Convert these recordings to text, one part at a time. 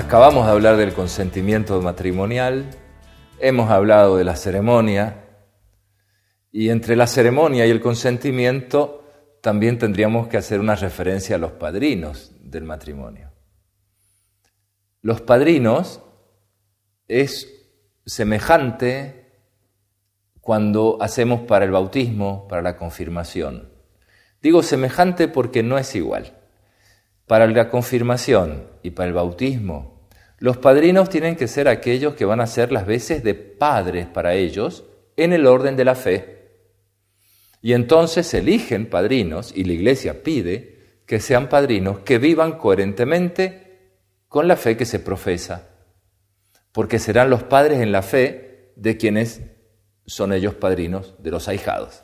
Acabamos de hablar del consentimiento matrimonial, hemos hablado de la ceremonia, y entre la ceremonia y el consentimiento también tendríamos que hacer una referencia a los padrinos del matrimonio. Los padrinos es semejante cuando hacemos para el bautismo, para la confirmación. Digo semejante porque no es igual. Para la confirmación y para el bautismo, los padrinos tienen que ser aquellos que van a ser las veces de padres para ellos en el orden de la fe. Y entonces se eligen padrinos y la Iglesia pide que sean padrinos que vivan coherentemente con la fe que se profesa, porque serán los padres en la fe de quienes son ellos padrinos de los ahijados.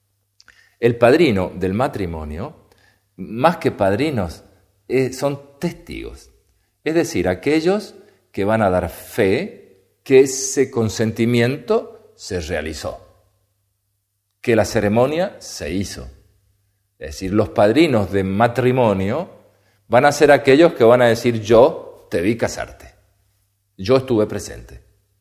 El padrino del matrimonio, más que padrinos, son testigos, es decir, aquellos que van a dar fe que ese consentimiento se realizó, que la ceremonia se hizo. Es decir, los padrinos de matrimonio van a ser aquellos que van a decir: yo te vi casarte, yo estuve presente.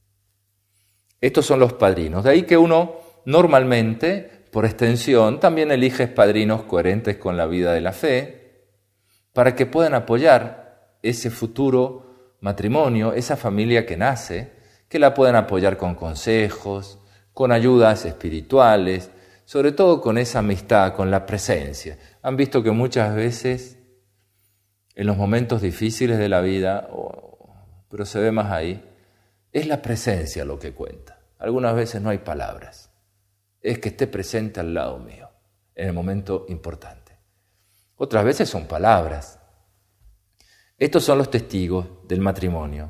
Estos son los padrinos. De ahí que uno normalmente, por extensión, también elige padrinos coherentes con la vida de la fe, para que puedan apoyar ese futuro matrimonio, esa familia que nace, que la puedan apoyar con consejos, con ayudas espirituales, sobre todo con esa amistad, con la presencia. Han visto que muchas veces, en los momentos difíciles de la vida, pero se ve más ahí, es la presencia lo que cuenta. Algunas veces no hay palabras, es que esté presente al lado mío, en el momento importante. Otras veces son palabras. Estos son los testigos del matrimonio.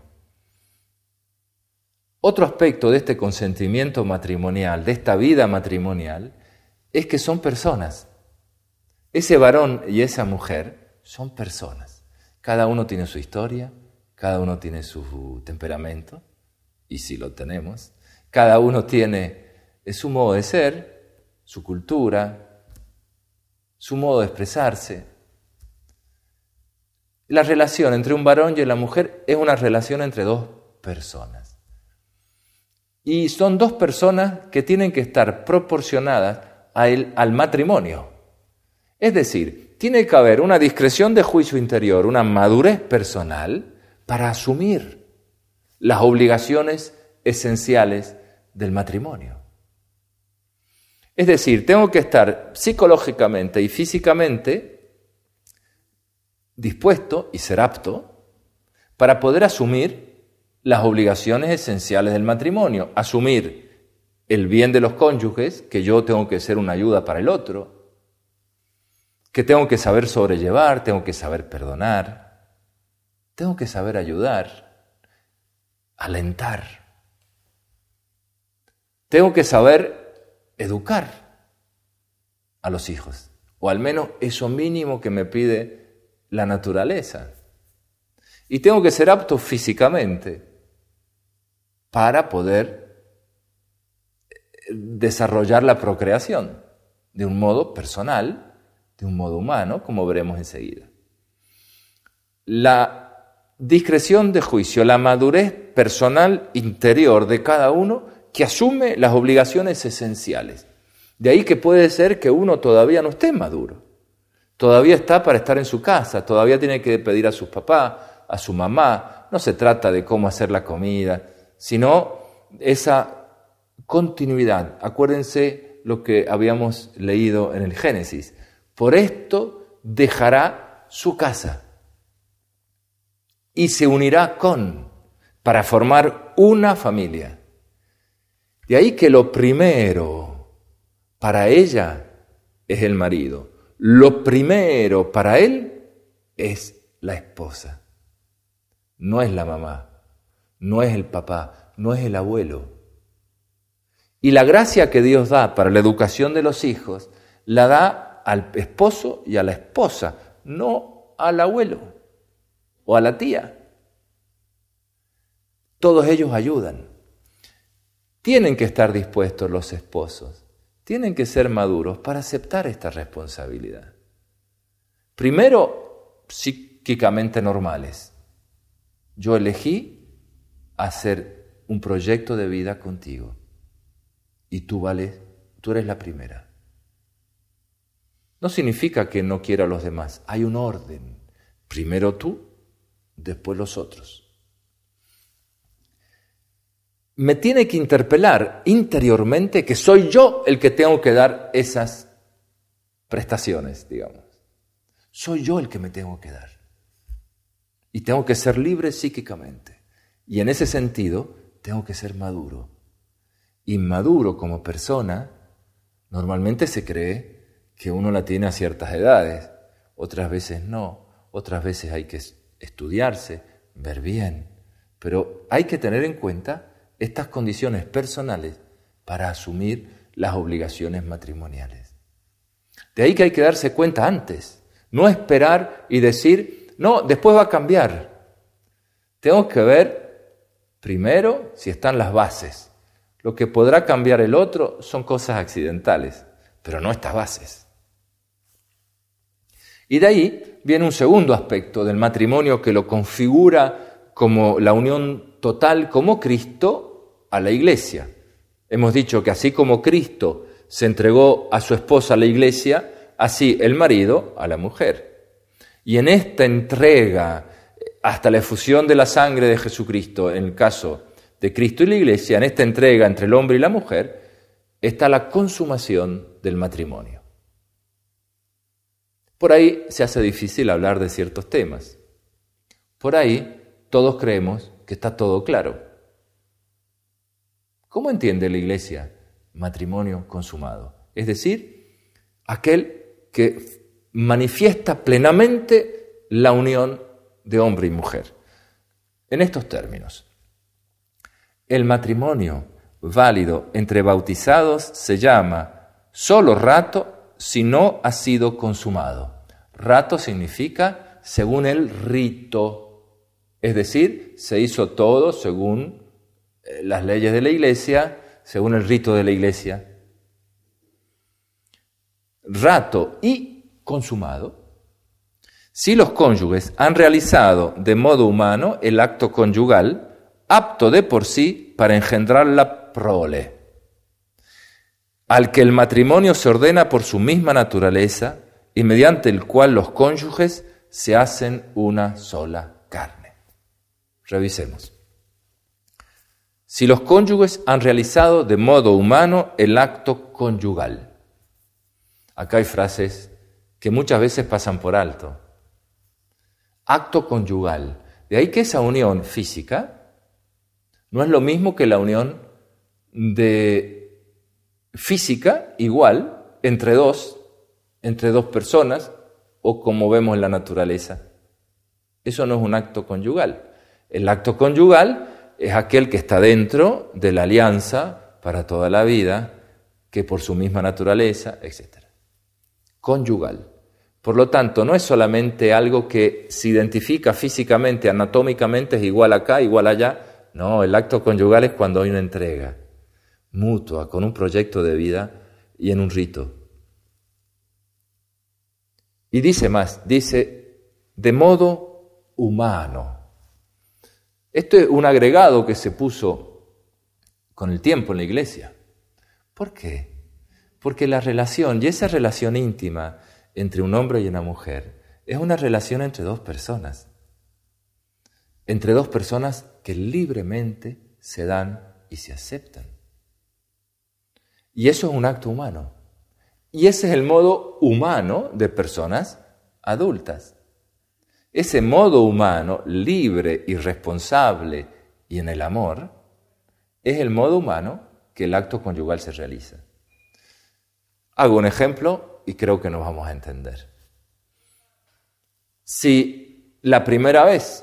Otro aspecto de este consentimiento matrimonial, de esta vida matrimonial, es que son personas. Ese varón y esa mujer son personas. Cada uno tiene su historia, cada uno tiene su temperamento, y si lo tenemos, cada uno tiene su modo de ser, su cultura, su modo de expresarse. La relación entre un varón y la mujer es una relación entre dos personas. Y son dos personas que tienen que estar proporcionadas al matrimonio. Es decir, tiene que haber una discreción de juicio interior, una madurez personal para asumir las obligaciones esenciales del matrimonio. Es decir, tengo que estar psicológicamente y físicamente dispuesto y ser apto para poder asumir las obligaciones esenciales del matrimonio, asumir el bien de los cónyuges, que yo tengo que ser una ayuda para el otro, que tengo que saber sobrellevar, tengo que saber perdonar, tengo que saber ayudar, alentar, tengo que saber educar a los hijos, o al menos eso mínimo que me pide la naturaleza. Y tengo que ser apto físicamente para poder desarrollar la procreación de un modo personal, de un modo humano, como veremos enseguida. La discreción de juicio, la madurez personal interior de cada uno que asume las obligaciones esenciales. De ahí que puede ser que uno todavía no esté maduro. Todavía está para estar en su casa, todavía tiene que pedir a sus papás, a su mamá. No se trata de cómo hacer la comida, sino esa continuidad. Acuérdense lo que habíamos leído en el Génesis. Por esto dejará su casa y se unirá para formar una familia. De ahí que lo primero para ella es el marido. Lo primero para él es la esposa. No es la mamá, no es el papá, no es el abuelo. Y la gracia que Dios da para la educación de los hijos la da al esposo y a la esposa, no al abuelo o a la tía. Todos ellos ayudan. Tienen que estar dispuestos los esposos, tienen que ser maduros para aceptar esta responsabilidad. Primero, psíquicamente normales, Yo elegí hacer un proyecto de vida contigo y tú eres la primera. No significa que no quiera a los demás, hay un orden. Primero tú, después los otros. Me tiene que interpelar interiormente que soy yo el que tengo que dar esas prestaciones, digamos. Soy yo el que me tengo que dar. Y tengo que ser libre psíquicamente. Y en ese sentido, tengo que ser maduro. Inmaduro como persona, normalmente se cree que uno la tiene a ciertas edades. Otras veces no. Otras veces hay que estudiarse, ver bien. Pero hay que tener en cuenta estas condiciones personales para asumir las obligaciones matrimoniales. De ahí que hay que darse cuenta antes, no esperar y decir, no, después va a cambiar. Tengo que ver primero si están las bases. Lo que podrá cambiar el otro son cosas accidentales, pero no estas bases. Y de ahí viene un segundo aspecto del matrimonio que lo configura como la unión total, como Cristo a la Iglesia. Hemos dicho que así como Cristo se entregó a su esposa a la Iglesia, así el marido a la mujer. Y en esta entrega, hasta la efusión de la sangre de Jesucristo, en el caso de Cristo y la Iglesia, en esta entrega entre el hombre y la mujer, está la consumación del matrimonio. Por ahí se hace difícil hablar de ciertos temas. Por ahí todos creemos que está todo claro. ¿Cómo entiende la Iglesia matrimonio consumado? Es decir, aquel que manifiesta plenamente la unión de hombre y mujer. En estos términos, el matrimonio válido entre bautizados se llama solo rato si no ha sido consumado. Rato significa según el rito, es decir, se hizo todo según las leyes de la Iglesia, según el rito de la Iglesia. Rato y consumado, si los cónyuges han realizado de modo humano el acto conyugal, apto de por sí para engendrar la prole, al que el matrimonio se ordena por su misma naturaleza y mediante el cual los cónyuges se hacen una sola carne. Revisemos. Si los cónyuges han realizado de modo humano el acto conyugal. Acá hay frases que muchas veces pasan por alto. Acto conyugal. De ahí que esa unión física no es lo mismo que la unión de física igual entre dos personas o como vemos en la naturaleza. Eso no es un acto conyugal. El acto conyugal es aquel que está dentro de la alianza para toda la vida, que por su misma naturaleza, etc. Conyugal. Por lo tanto, no es solamente algo que se identifica físicamente, anatómicamente, es igual acá, igual allá. No, el acto conyugal es cuando hay una entrega mutua, con un proyecto de vida y en un rito. Y dice más, dice, de modo humano. Esto es un agregado que se puso con el tiempo en la Iglesia. ¿Por qué? Porque la relación, y esa relación íntima entre un hombre y una mujer, es una relación entre dos personas. Entre dos personas que libremente se dan y se aceptan. Y eso es un acto humano. Y ese es el modo humano de personas adultas. Ese modo humano, libre y responsable y en el amor, es el modo humano que el acto conyugal se realiza. Hago un ejemplo y creo que nos vamos a entender. Si la primera vez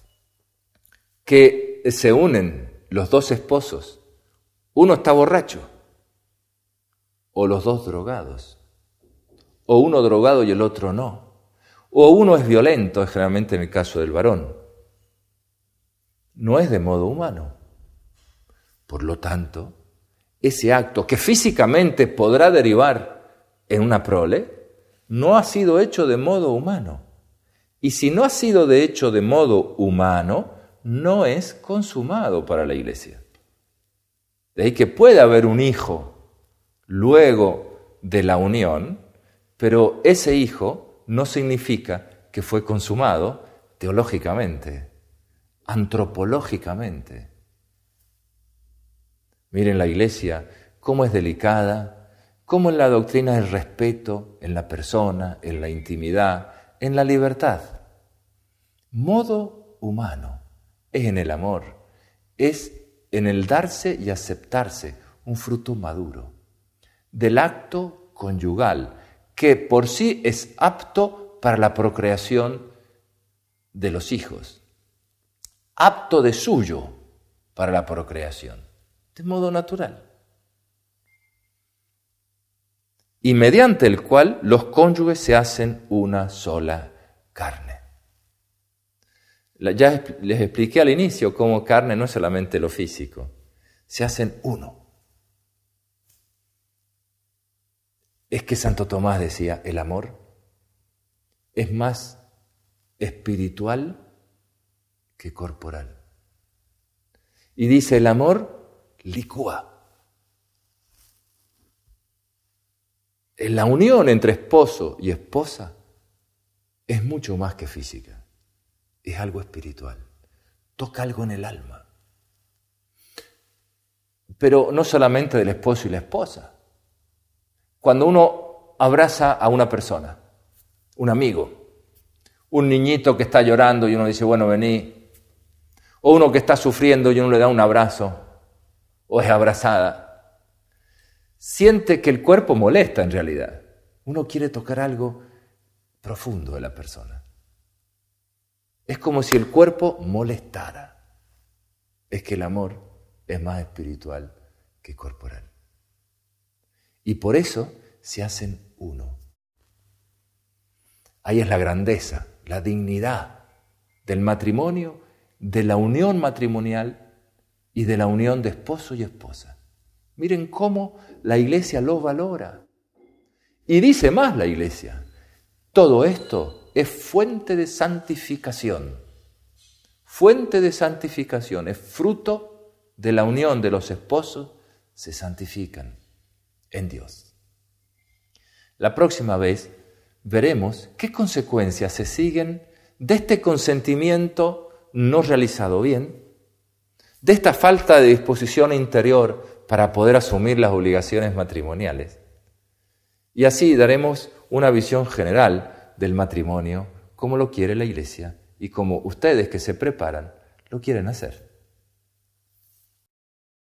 que se unen los dos esposos, uno está borracho, o los dos drogados, o uno drogado y el otro no, o uno es violento, es generalmente en el caso del varón, no es de modo humano. Por lo tanto, ese acto que físicamente podrá derivar en una prole, no ha sido hecho de modo humano. Y si no ha sido hecho de modo humano, no es consumado para la Iglesia. De ahí que puede haber un hijo luego de la unión, pero ese hijo no significa que fue consumado teológicamente, antropológicamente. Miren la Iglesia, cómo es delicada, cómo en la doctrina del respeto, en la persona, en la intimidad, en la libertad. Modo humano es en el amor, es en el darse y aceptarse, un fruto maduro del acto conyugal, que por sí es apto para la procreación de los hijos, apto de suyo para la procreación, de modo natural, y mediante el cual los cónyuges se hacen una sola carne. Ya les expliqué al inicio cómo carne no es solamente lo físico, se hacen uno. Es que Santo Tomás decía, el amor es más espiritual que corporal. Y dice, el amor licúa. La unión entre esposo y esposa es mucho más que física, es algo espiritual, toca algo en el alma. Pero no solamente del esposo y la esposa. Cuando uno abraza a una persona, un amigo, un niñito que está llorando y uno dice, bueno, vení, o uno que está sufriendo y uno le da un abrazo, o es abrazada, siente que el cuerpo molesta en realidad. Uno quiere tocar algo profundo de la persona. Es como si el cuerpo molestara. Es que el amor es más espiritual que corporal. Y por eso se hacen uno. Ahí es la grandeza, la dignidad del matrimonio, de la unión matrimonial y de la unión de esposo y esposa. Miren cómo la Iglesia lo valora. Y dice más la Iglesia, todo esto es fuente de santificación. Fuente de santificación, es fruto de la unión de los esposos, se santifican en Dios. La próxima vez veremos qué consecuencias se siguen de este consentimiento no realizado bien, de esta falta de disposición interior para poder asumir las obligaciones matrimoniales. Y así daremos una visión general del matrimonio como lo quiere la Iglesia y como ustedes que se preparan lo quieren hacer.